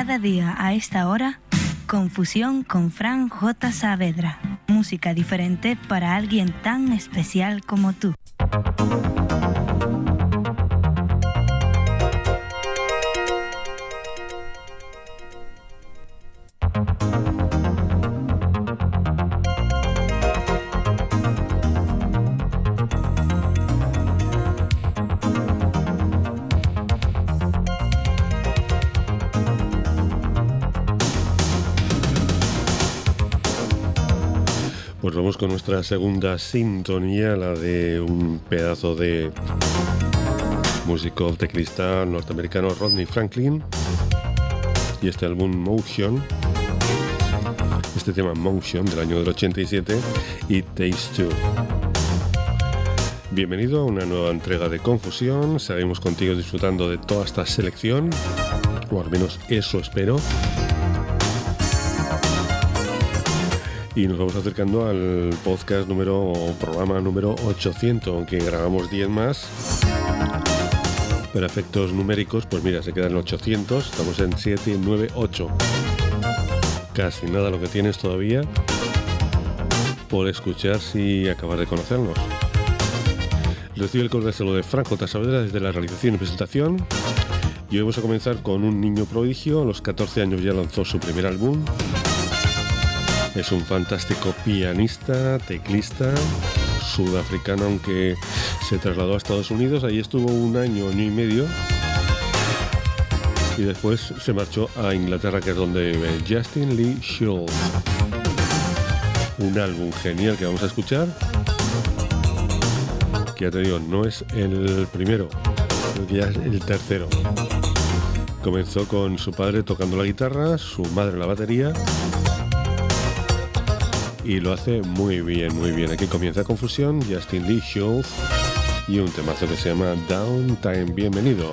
Cada día a esta hora, Confusión con Fran J. Saavedra. Música diferente para alguien tan especial como tú. Pues vamos con nuestra segunda sintonía, la de un pedazo de músico teclista norteamericano Rodney Franklin y este álbum Motion, este tema Motion del año del 87 y Taste Two. Bienvenido a una nueva entrega de Confusión. Seguimos contigo disfrutando de toda esta selección, o al menos eso espero. Y nos vamos acercando al podcast programa número 800, aunque grabamos 10 más. Pero efectos numéricos, pues mira, se quedan 800, estamos en 798. Casi nada lo que tienes todavía por escuchar si acabas de conocernos. Recibe el cordial saludo de Fran J. Saavedra desde la realización y presentación. Y hoy vamos a comenzar con un niño prodigio. A los 14 años ya lanzó su primer álbum. Es un fantástico pianista, teclista, sudafricano, aunque se trasladó a Estados Unidos. Allí estuvo un año y medio. Y después se marchó a Inglaterra, que es donde vive. Justin Lee Schultz. Un álbum genial que vamos a escuchar. Que ya te digo, no es el primero, ya es el tercero. Comenzó con su padre tocando la guitarra, su madre la batería. Y lo hace muy bien, muy bien. Aquí comienza Confusión, Justin Lee Schultz y un temazo que se llama Downtime. Bienvenido.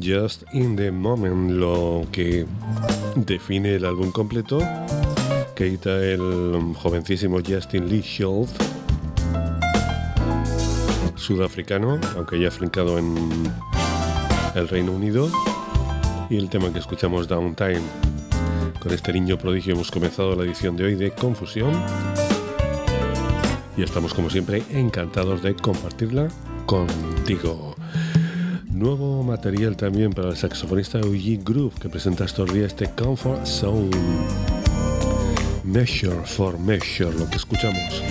Just in the Moment, lo que define el álbum completo, que edita el jovencísimo Justin Lee Schultz, sudafricano, aunque ya afincado en el Reino Unido, y el tema que escuchamos, Downtime. Con este niño prodigio hemos comenzado la edición de hoy de Confusión y estamos como siempre encantados de compartirla contigo. Nuevo material también para el saxofonista Eugene Groove, que presenta estos días este Comfort Zone. Measure for Measure, lo que escuchamos.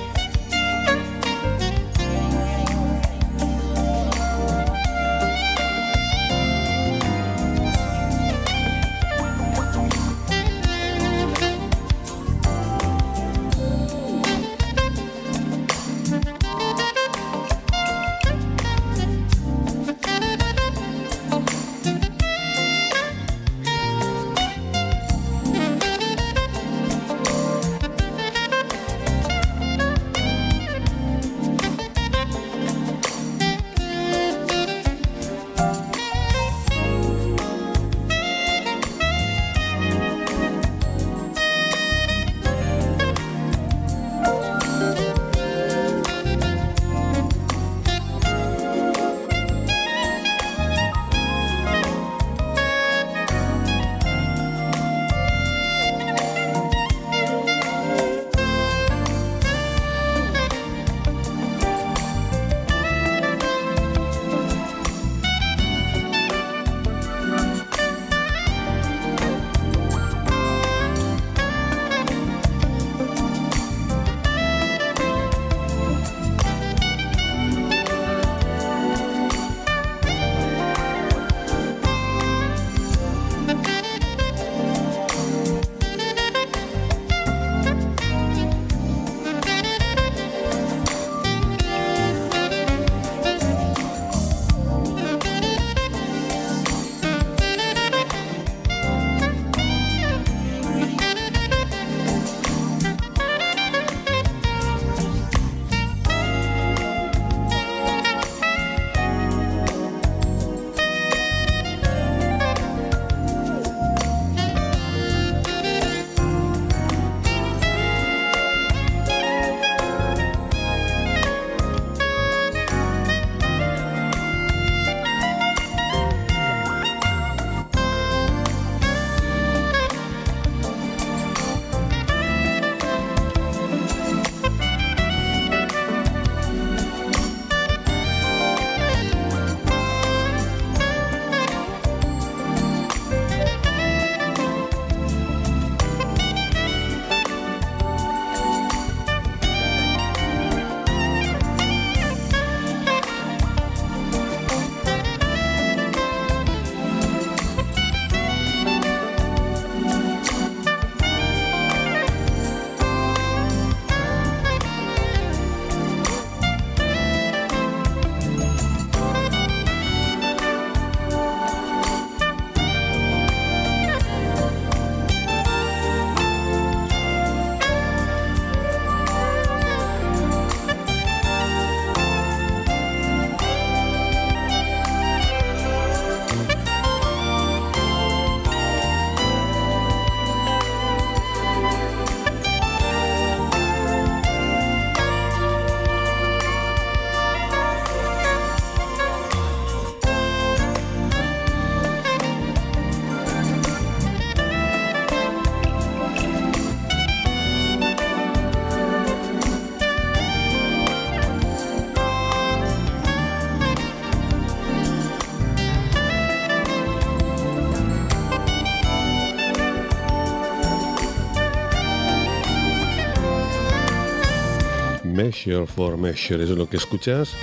Measure for Measure, eso es lo que escuchas.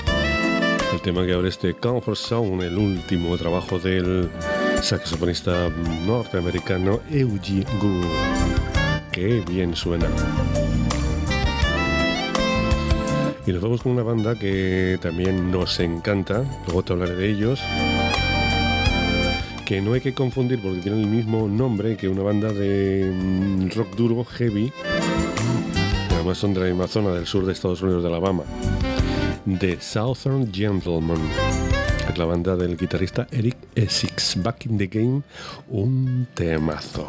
El tema que abre este Comfort Zone, el último trabajo del saxofonista norteamericano Eugene Groove. Qué bien suena. Y nos vamos con una banda que también nos encanta, luego te hablaré de ellos, que no hay que confundir porque tienen el mismo nombre que una banda de rock duro, heavy, que además son de la misma zona del sur de Estados Unidos, de Alabama, The Southern Gentlemen. Es la banda del guitarrista Eric Essex, Back in the Game, un temazo.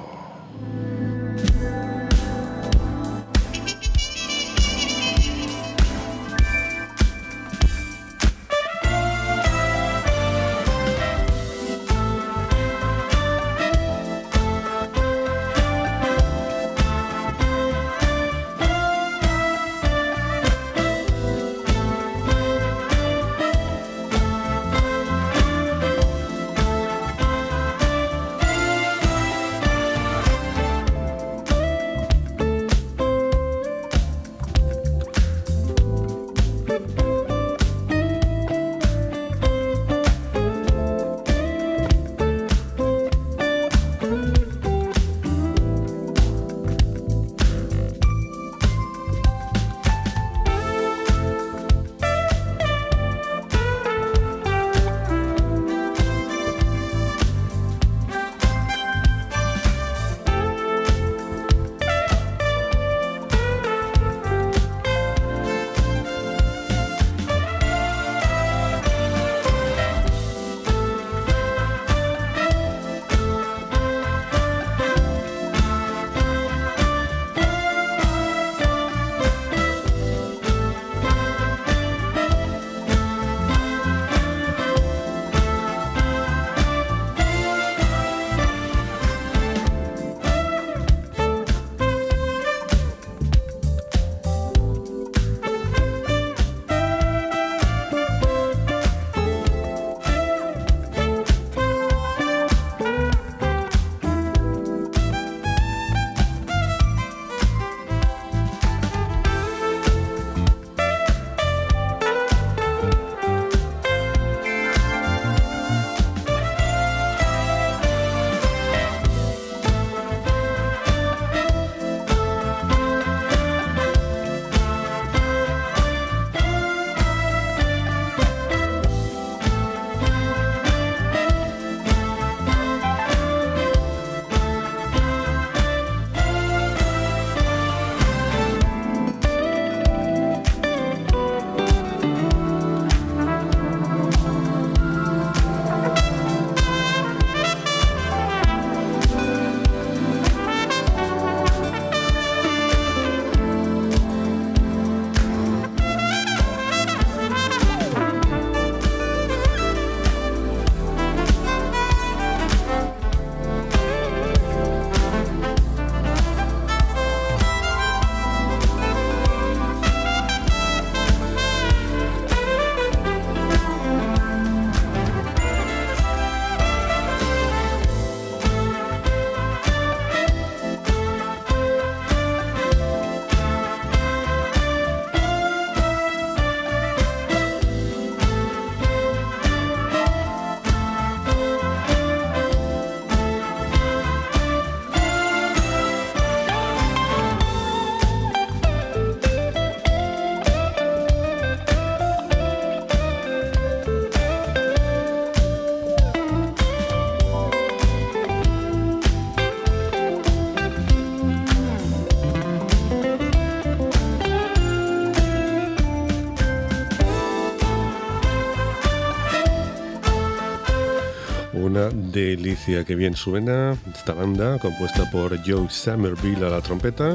Una delicia, que bien suena esta banda, compuesta por Joe Somerville a la trompeta,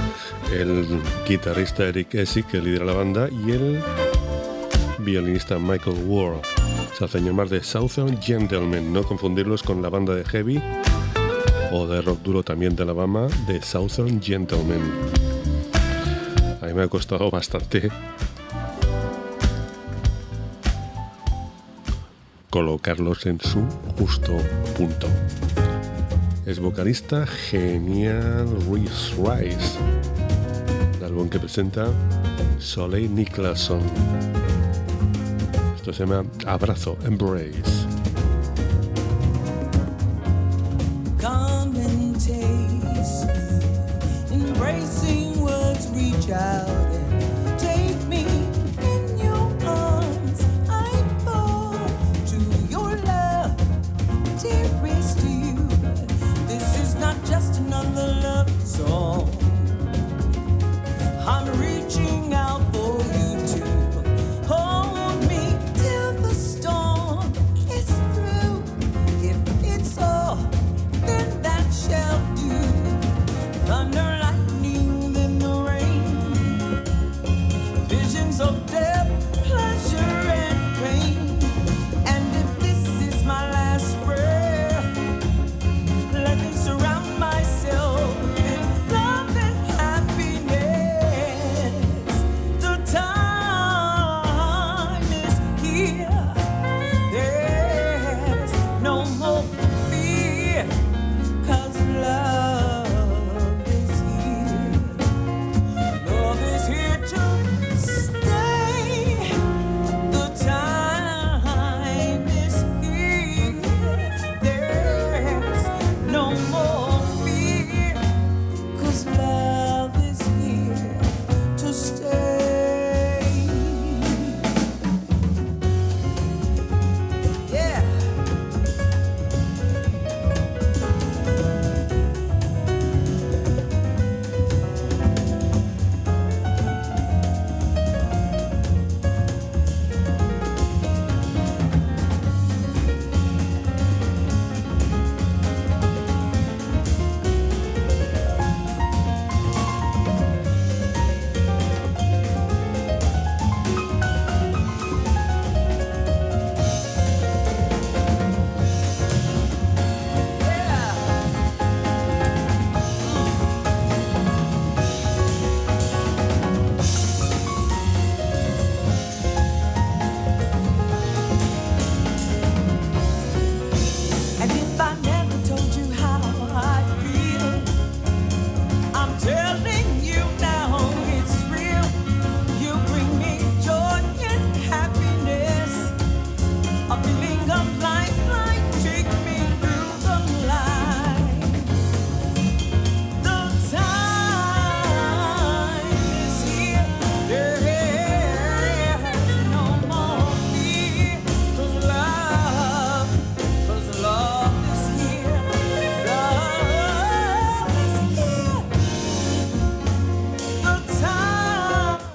el guitarrista Eric Essex, que lidera la banda, y el violinista Michael Ward. Se hacen llamar de Southern Gentlemen, no confundirlos con la banda de heavy o de rock duro también de Alabama, de Southern Gentlemen. A mí me ha costado bastante colocarlos en su justo punto. Es vocalista genial Reese Rice, el álbum que presenta Soleil Nicholson. Esto se llama Abrazo, Embrace. Come and taste me, embracing words reach out and take me in your arms. I fall to your love, dearest to you. This is not just another love song. I'm reaching out for you to hold me till the storm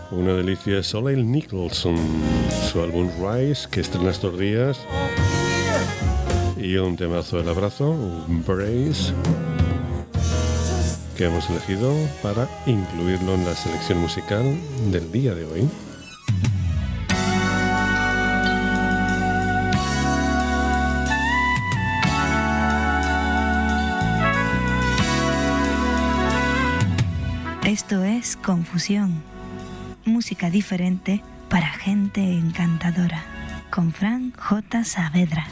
Una delicia es Soleil Nicholson, su álbum Rise, que estrena estos días, y un temazo del abrazo, Embrace, que hemos elegido para incluirlo en la selección musical del día de hoy. Esto es Confusión, música diferente para gente encantadora, con Fran J. Saavedra.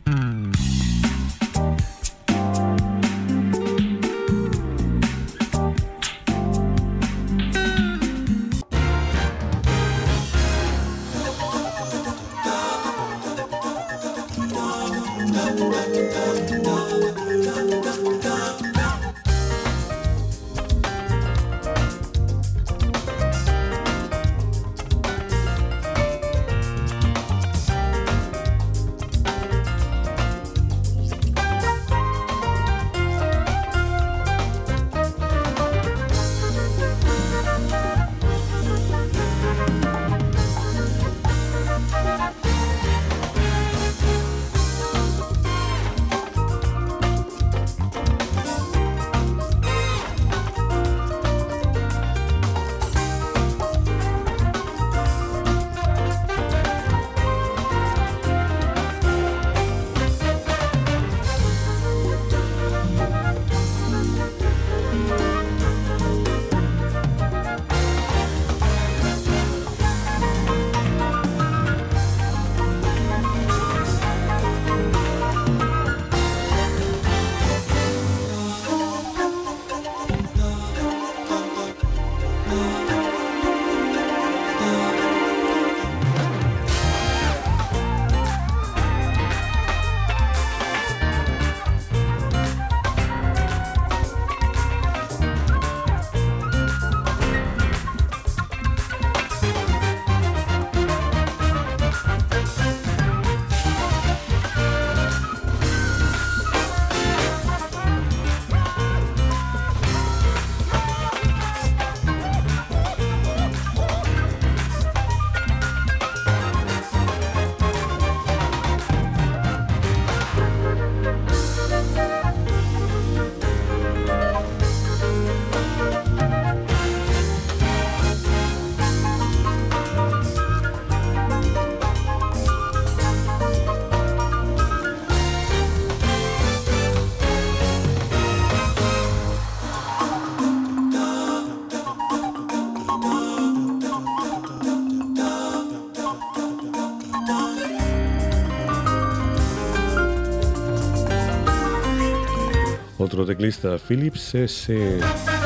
Otro teclista, Philips S.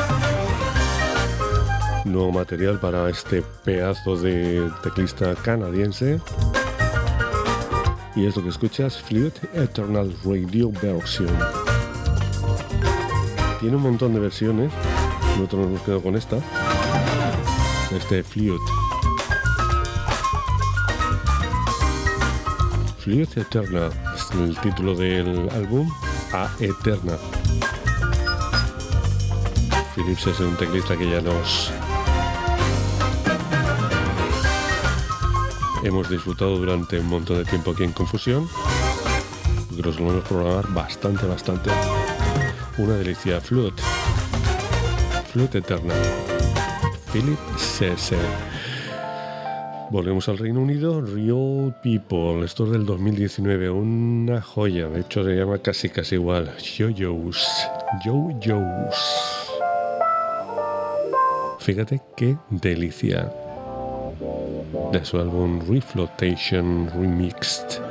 Nuevo material para este pedazo de teclista canadiense. Y es lo que escuchas, Flute Eternal Radio Version. Tiene un montón de versiones. Nosotros nos hemos quedado con esta. Este Flute. Flute Eternal es el título del álbum. A Eterna. Philips es un teclista que ya nos hemos disfrutado durante un montón de tiempo aquí en Confusión. Que lo solemos programar bastante. Una delicia. Flute Eterna. Philips S. Volvemos al Reino Unido. Real People. Esto es del 2019. Una joya. De hecho se llama casi igual. Yo-Yos. Fíjate qué delicia. De su álbum Reflotation Remixed.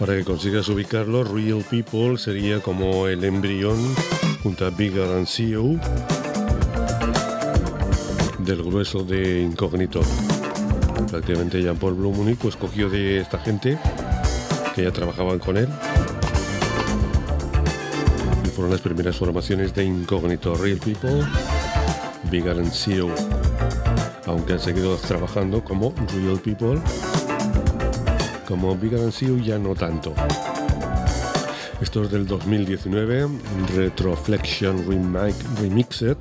Para que consigas ubicarlo, Real People sería como el embrión junto a Bigger and CEO del grueso de Incógnito. Prácticamente Jean-Paul Blumuni pues cogió de esta gente que ya trabajaban con él y fueron las primeras formaciones de Incógnito, Real People, Bigger and CEO, aunque han seguido trabajando como Real People. Como Bigger and CEO ya no tanto. Esto es del 2019, Retroflexion Remixed.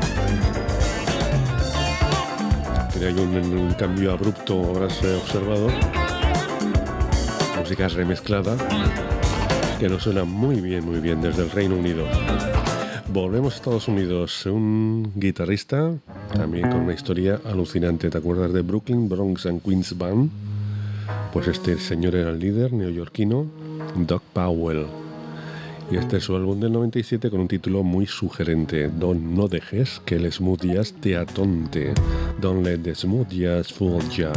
Hay un cambio abrupto, habrás observado. Música remezclada que nos suena muy bien desde el Reino Unido. Volvemos a Estados Unidos. Un guitarrista también con una historia alucinante. ¿Te acuerdas de Brooklyn, Bronx and Queens Band? Pues este señor era el líder neoyorquino, Doug Powell. Y este es su álbum del 97 con un título muy sugerente. No dejes que el smooth jazz te atonte. Don't let the smooth jazz fool ya.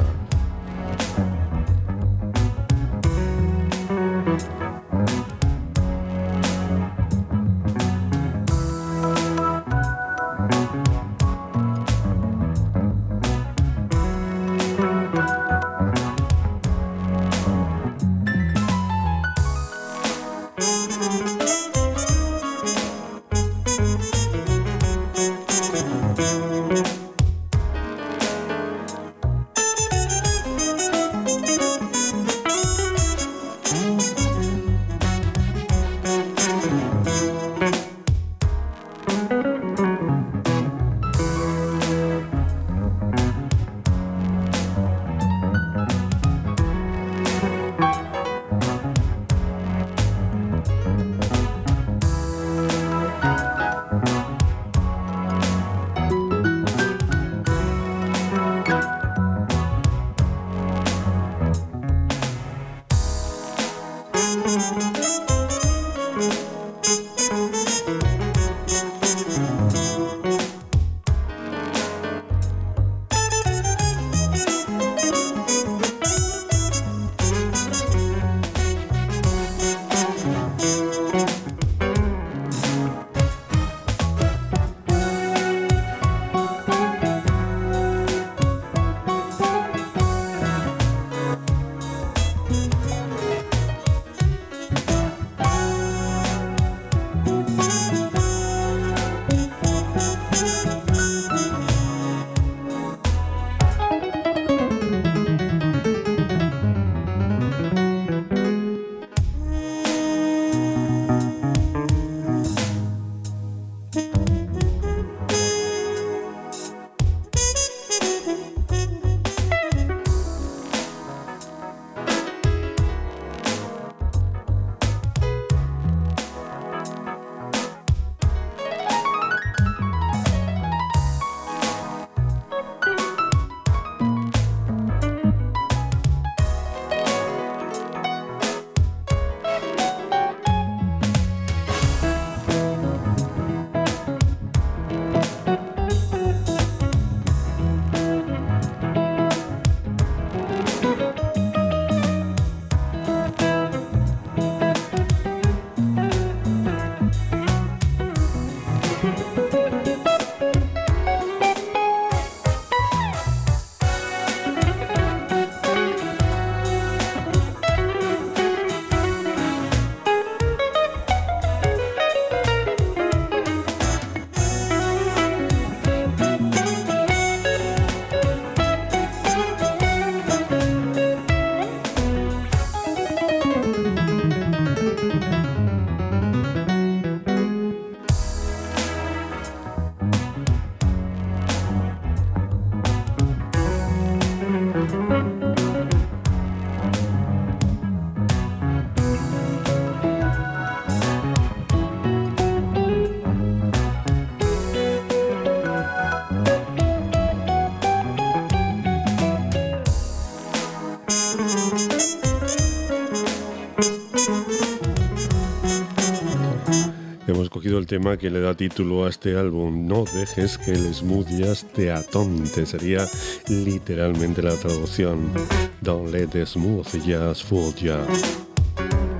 Hemos cogido el tema que le da título a este álbum, No dejes que el smooth jazz te atonte, sería literalmente la traducción. Don't let the smooth jazz fool ya.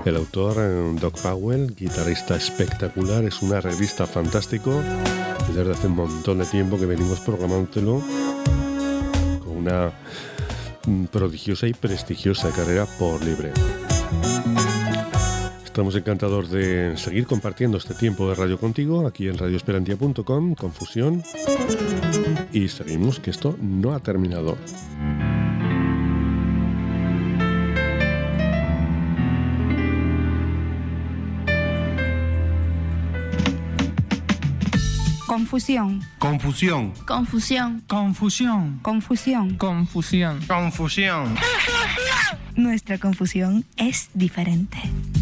El autor, Doc Powell, guitarrista espectacular, es un arreglista fantástico y desde hace un montón de tiempo que venimos programándolo con una prodigiosa y prestigiosa carrera por libre. Estamos encantados de seguir compartiendo este tiempo de radio contigo aquí en radioesperantia.com, Confusión, y seguimos que esto no ha terminado. Confusión. Confusión. Confusión. Confusión. Confusión. Confusión. Confusión. Nuestra confusión es diferente.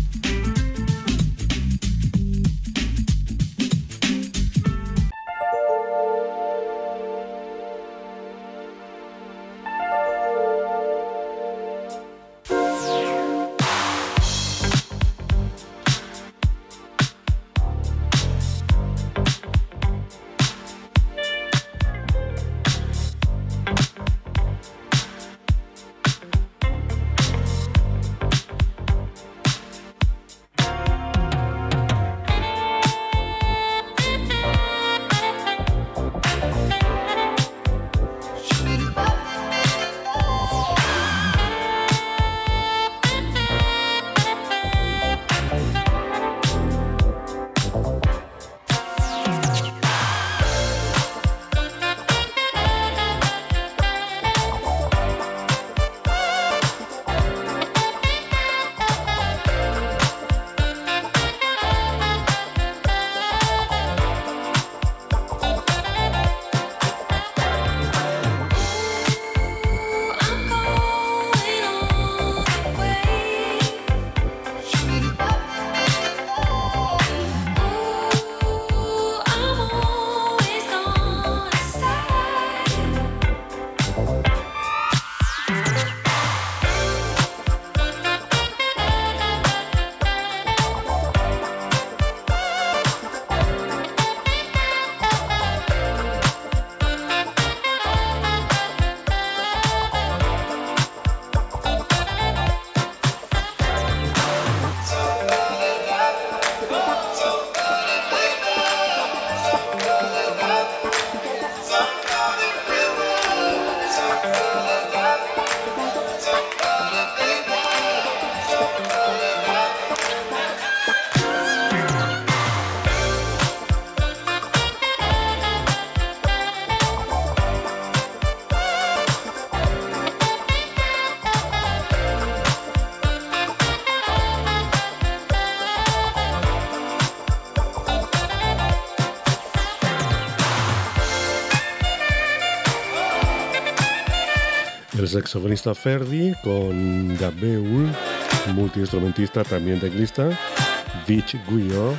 El saxofonista Ferdi con Dabeul, multiinstrumentista, también teclista, Beach Guior,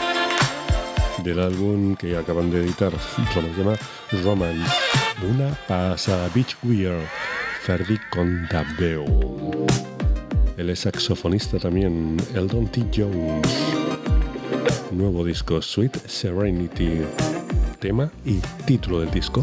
del álbum que acaban de editar, se llama Romance. Una pasada, Beach Guior, Ferdi con Dabeul. Él es saxofonista también, Eldon T. Jones. Nuevo disco, Sweet Serenity, tema y título del disco.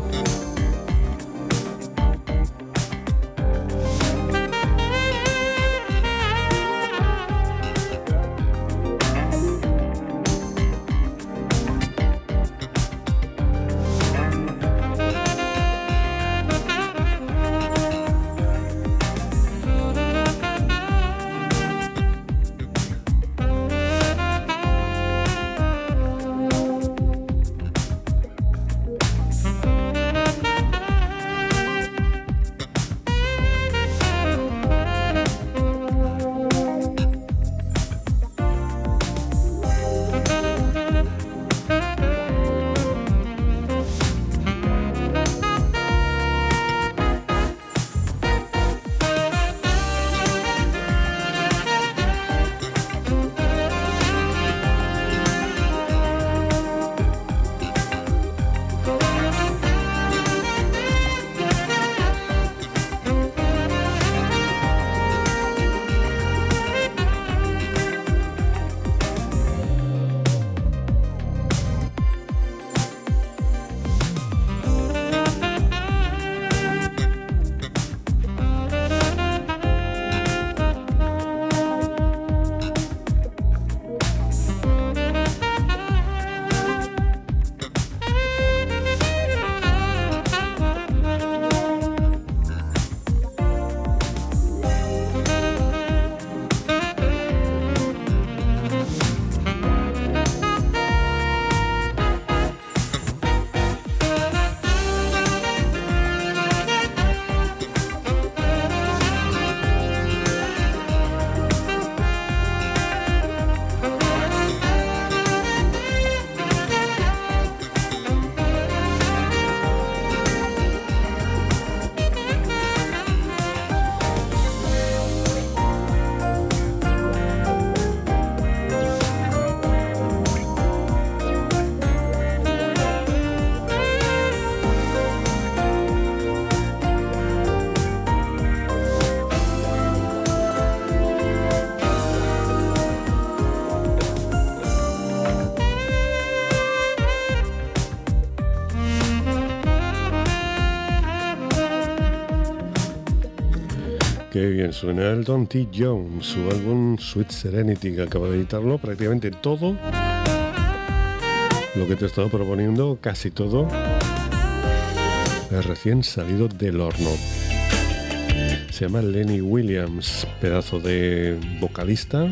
Qué bien suena Elton T. John, su álbum Sweet Serenity, que acaba de editarlo. Prácticamente todo lo que te he estado proponiendo, casi todo, es recién salido del horno. Se llama Lenny Williams, pedazo de vocalista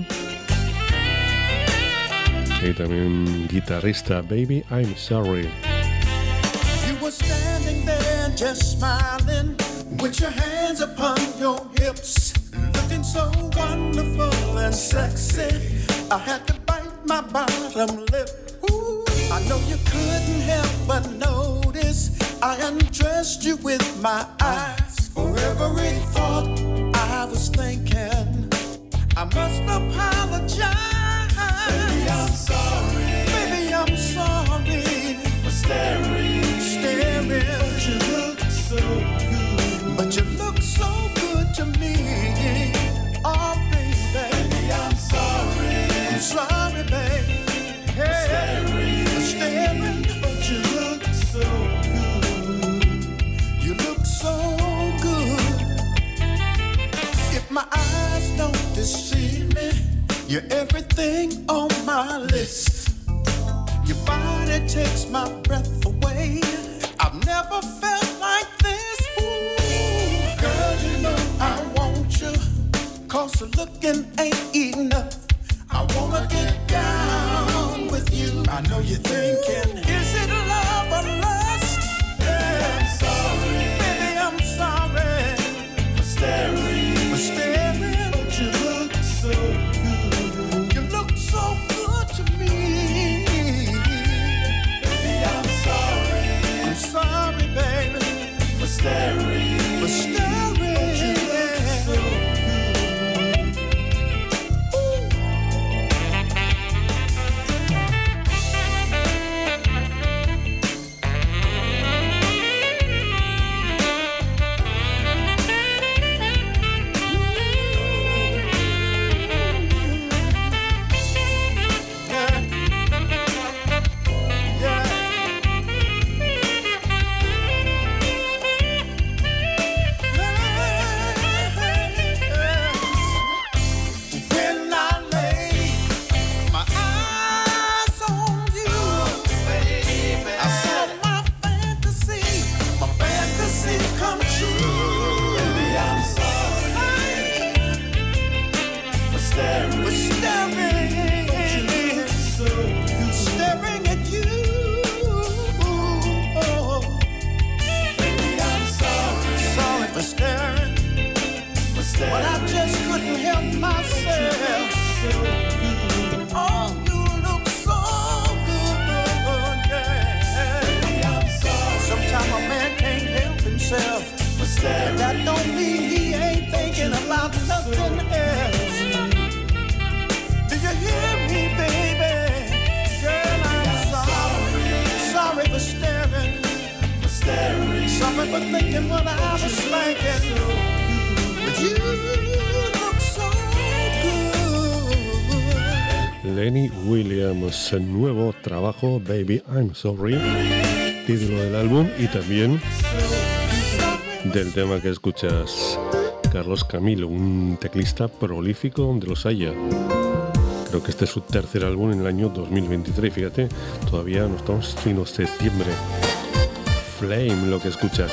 y también guitarrista. Baby, I'm Sorry. You were standing there just smiling with your hands upon your hips, looking so wonderful and sexy. I had to bite my bottom lip. Ooh, I know you couldn't help but notice I undressed you with my eyes. For every thought I was thinking, I must apologize. Baby, I'm sorry. Baby, I'm sorry for staring. But you look so good. But you look so good to me. Oh, baby. Baby, I'm sorry. I'm sorry, baby. Hey, for staring. But you look so good. You look so good. If my eyes don't deceive me, you're everything on my list. Your body takes my breath away. I've never felt like this. Ooh, girl, you know I want you, 'cause looking ain't enough. I wanna get down with you. I know you're thinking, is it love or lust? Yeah, I'm sorry. Baby, I'm sorry for staring. For staring. But you look so good. You look so good to me. Baby, I'm sorry. I'm sorry, baby, for staring. For staring. But you look so good. That don't mean he ain't thinking about nothing else. Do you hear me, baby? Girl, I'm sorry. Sorry for staring. For staring. Sorry for thinking what I was thinking. But you look so good. Lenny Williams, nuevo trabajo, Baby, I'm Sorry, título del álbum y también del tema que escuchas. Carlos Camilo, un teclista prolífico donde los haya. Creo que este es su tercer álbum en el año 2023. Fíjate, todavía no estamos sino septiembre. Flame, lo que escuchas.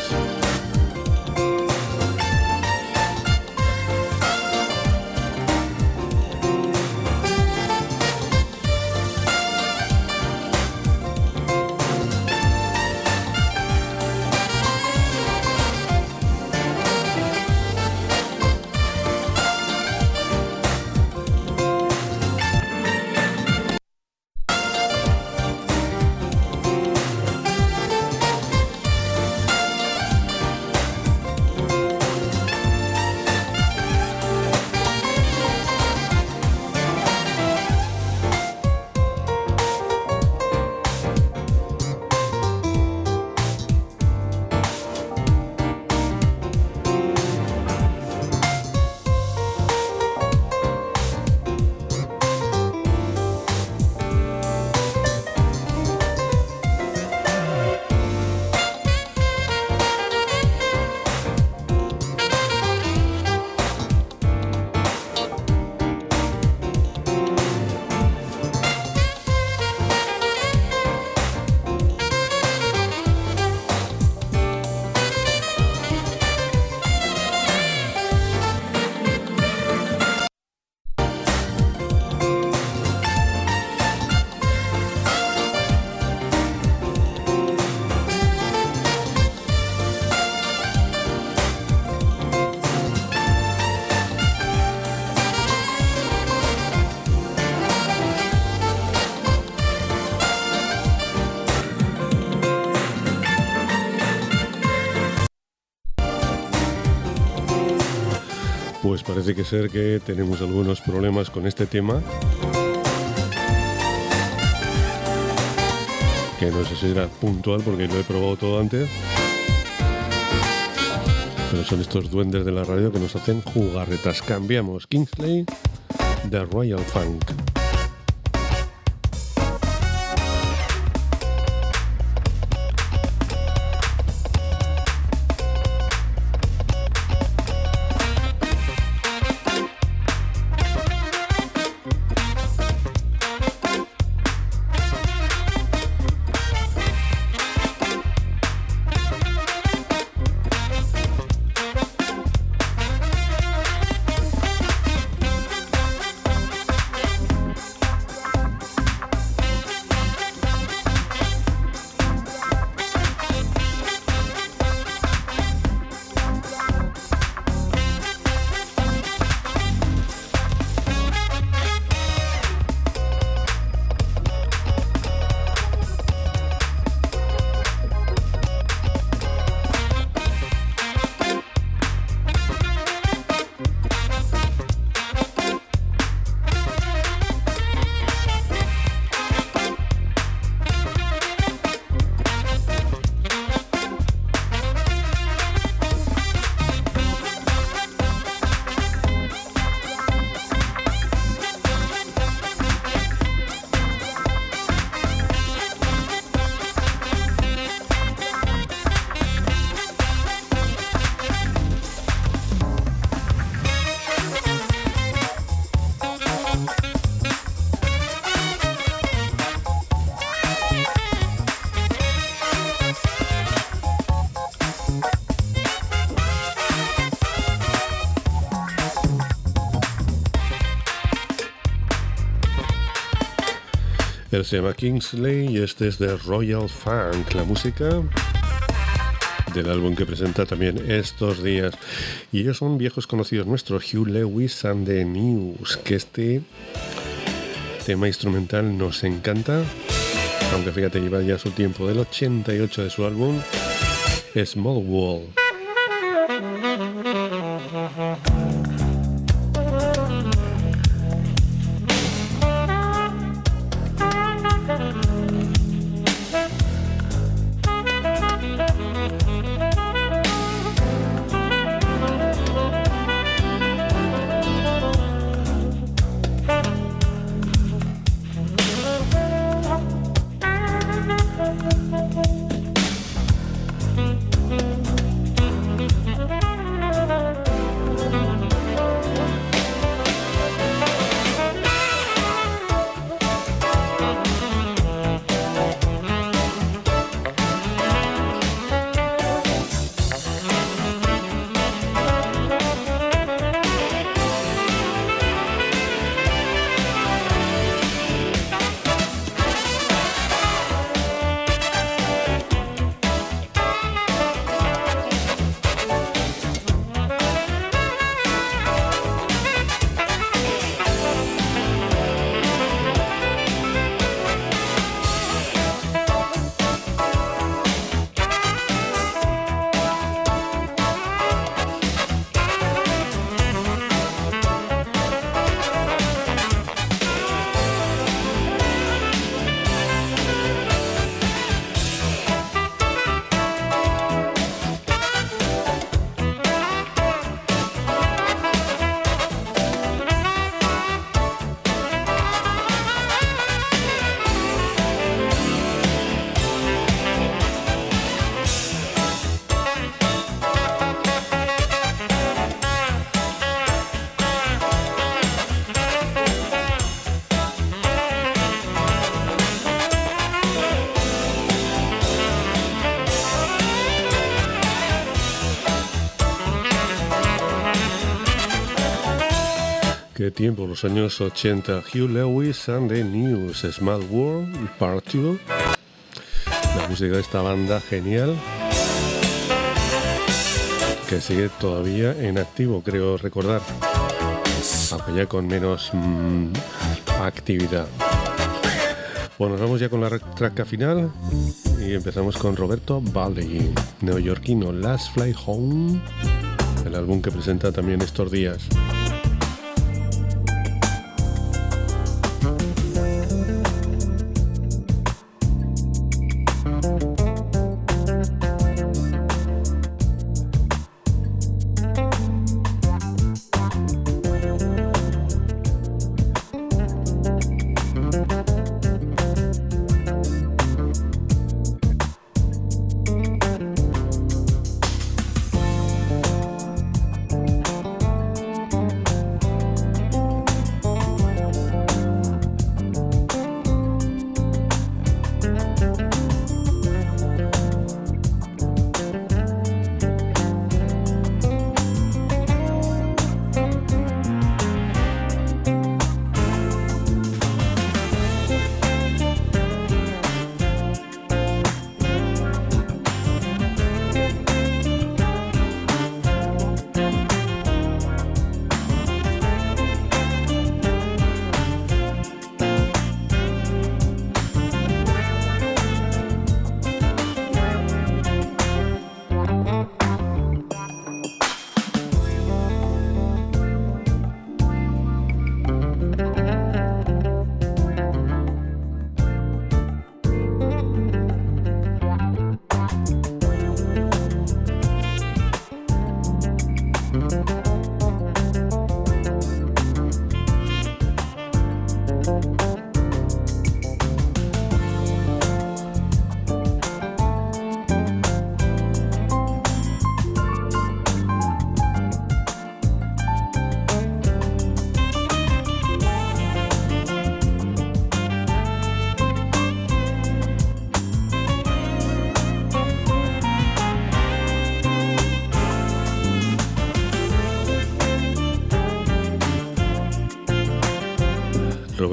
pues parece que ser que tenemos algunos problemas con este tema. Que no sé si era puntual porque lo he probado todo antes. Pero son estos duendes de la radio que nos hacen jugarretas. Cambiamos Kingsley de Royal Funk. Él se llama Kingsley y este es de Royal Funk, la música del álbum que presenta también estos días. Y ellos son viejos conocidos nuestros, Hugh Lewis and the News, que este tema instrumental nos encanta, aunque fíjate, lleva ya su tiempo, del 88 de su álbum Small World. Qué tiempo, los años 80. Hugh Lewis and the News, Small World, Part 2. La música de esta banda genial, que sigue todavía en activo, creo recordar, aunque ya con menos actividad. Bueno, nos vamos ya con la traca final y empezamos con Roberto Baldwin, neoyorquino, Last Flight Home, el álbum que presenta también estos días.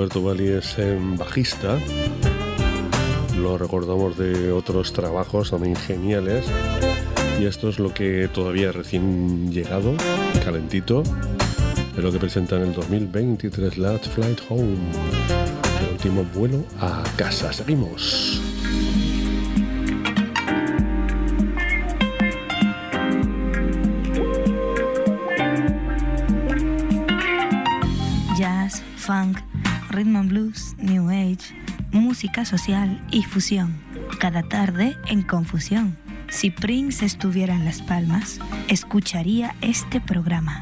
Alberto Valli es bajista. Lo recordamos de otros trabajos también geniales. Y esto es lo que todavía recién llegado, calentito, es lo que presenta en el 2023, Last Flight Home, el último vuelo a casa. Seguimos. Jazz, funk, rhythm and blues, new age, música social y fusión. Cada tarde en Confusión. Si Prince estuviera en Las Palmas, escucharía este programa.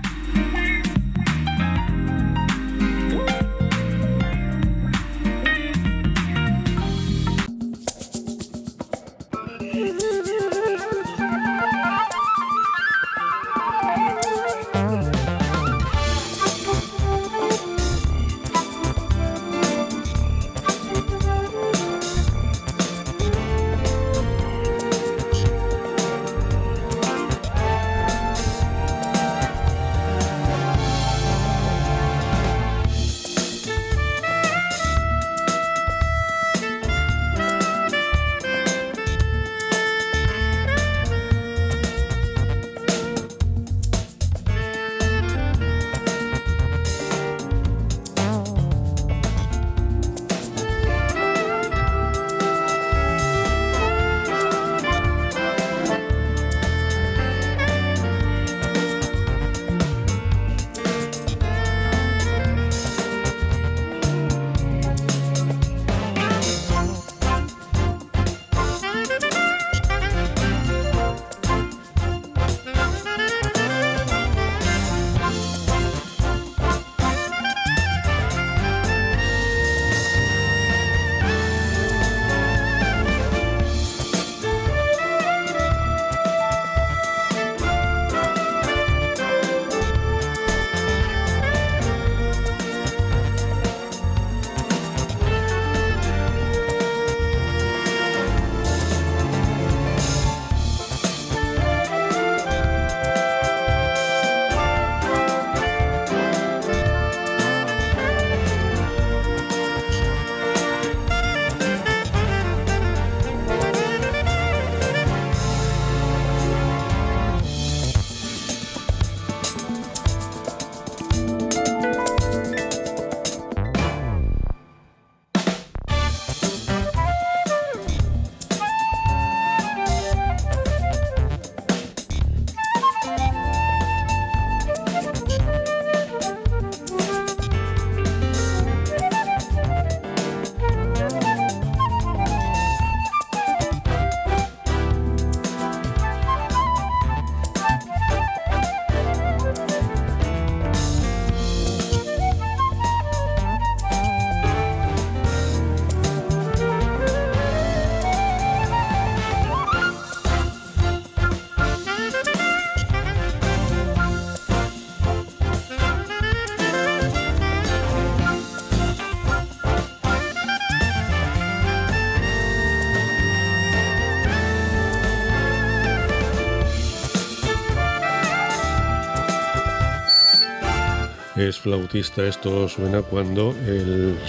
Es flautista, esto suena cuando el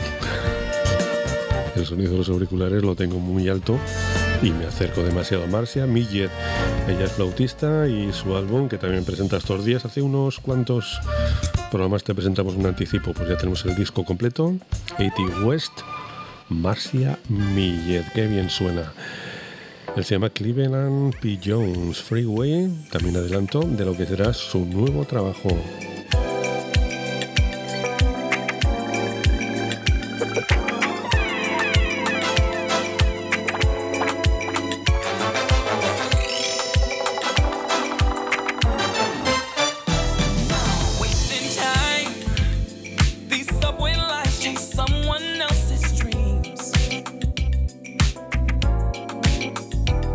sonido de los auriculares lo tengo muy alto y me acerco demasiado. Marcia Millet, ella es flautista y su álbum, que también presenta estos días, hace unos cuantos programas te presentamos un anticipo, pues ya tenemos el disco completo, 80 West, Marcia Millet, qué bien suena. Él se llama Cleveland P. Jones Freeway, también adelanto de lo que será su nuevo trabajo.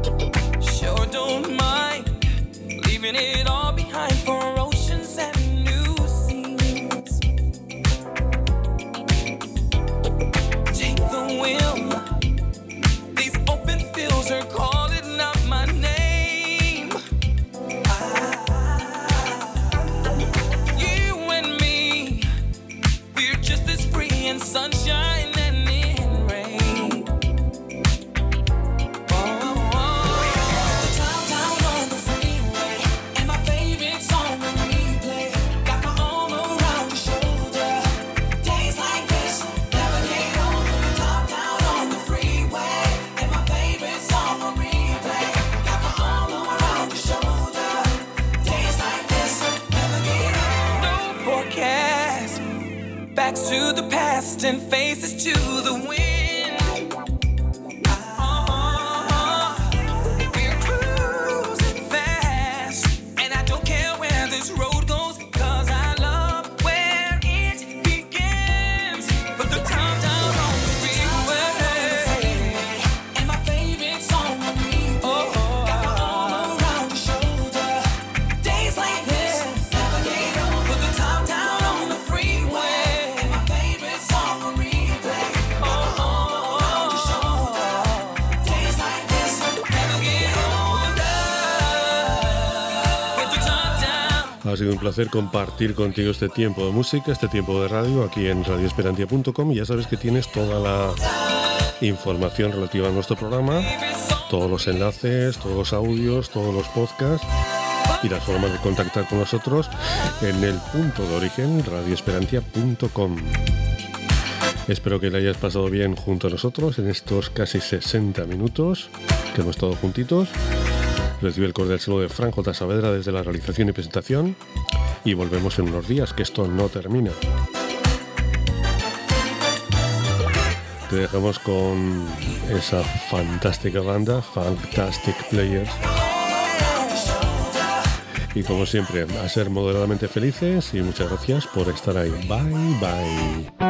Leaving it all behind for oceans and new casting faces to the wind. We're cruising fast, and I don't care where this road goes, 'cause I love where it begins. Put the top down on the freeway, and my favorite song on repeat. Got my arm around your shoulder. Days like this, navigate on. Put the top down on the freeway, and my favorite song on replay. Got my arm around your shoulder. Days like this, navigate on. Put the top down. Ha sido un placer compartir contigo este tiempo de música, este tiempo de radio aquí en radioesperantia.com, y ya sabes que tienes toda la información relativa a nuestro programa, todos los enlaces, todos los audios, todos los podcasts y las formas de contactar con nosotros en el punto de origen radioesperantia.com. Espero que le hayas pasado bien junto a nosotros en estos casi 60 minutos que hemos estado juntitos. Recibe el cordial saludo de Fran J. Saavedra desde la realización y presentación, y volvemos en unos días, que esto no termina. Te dejamos con esa fantástica banda, Fantastic Players. Y como siempre, a ser moderadamente felices, y muchas gracias por estar ahí. Bye, bye.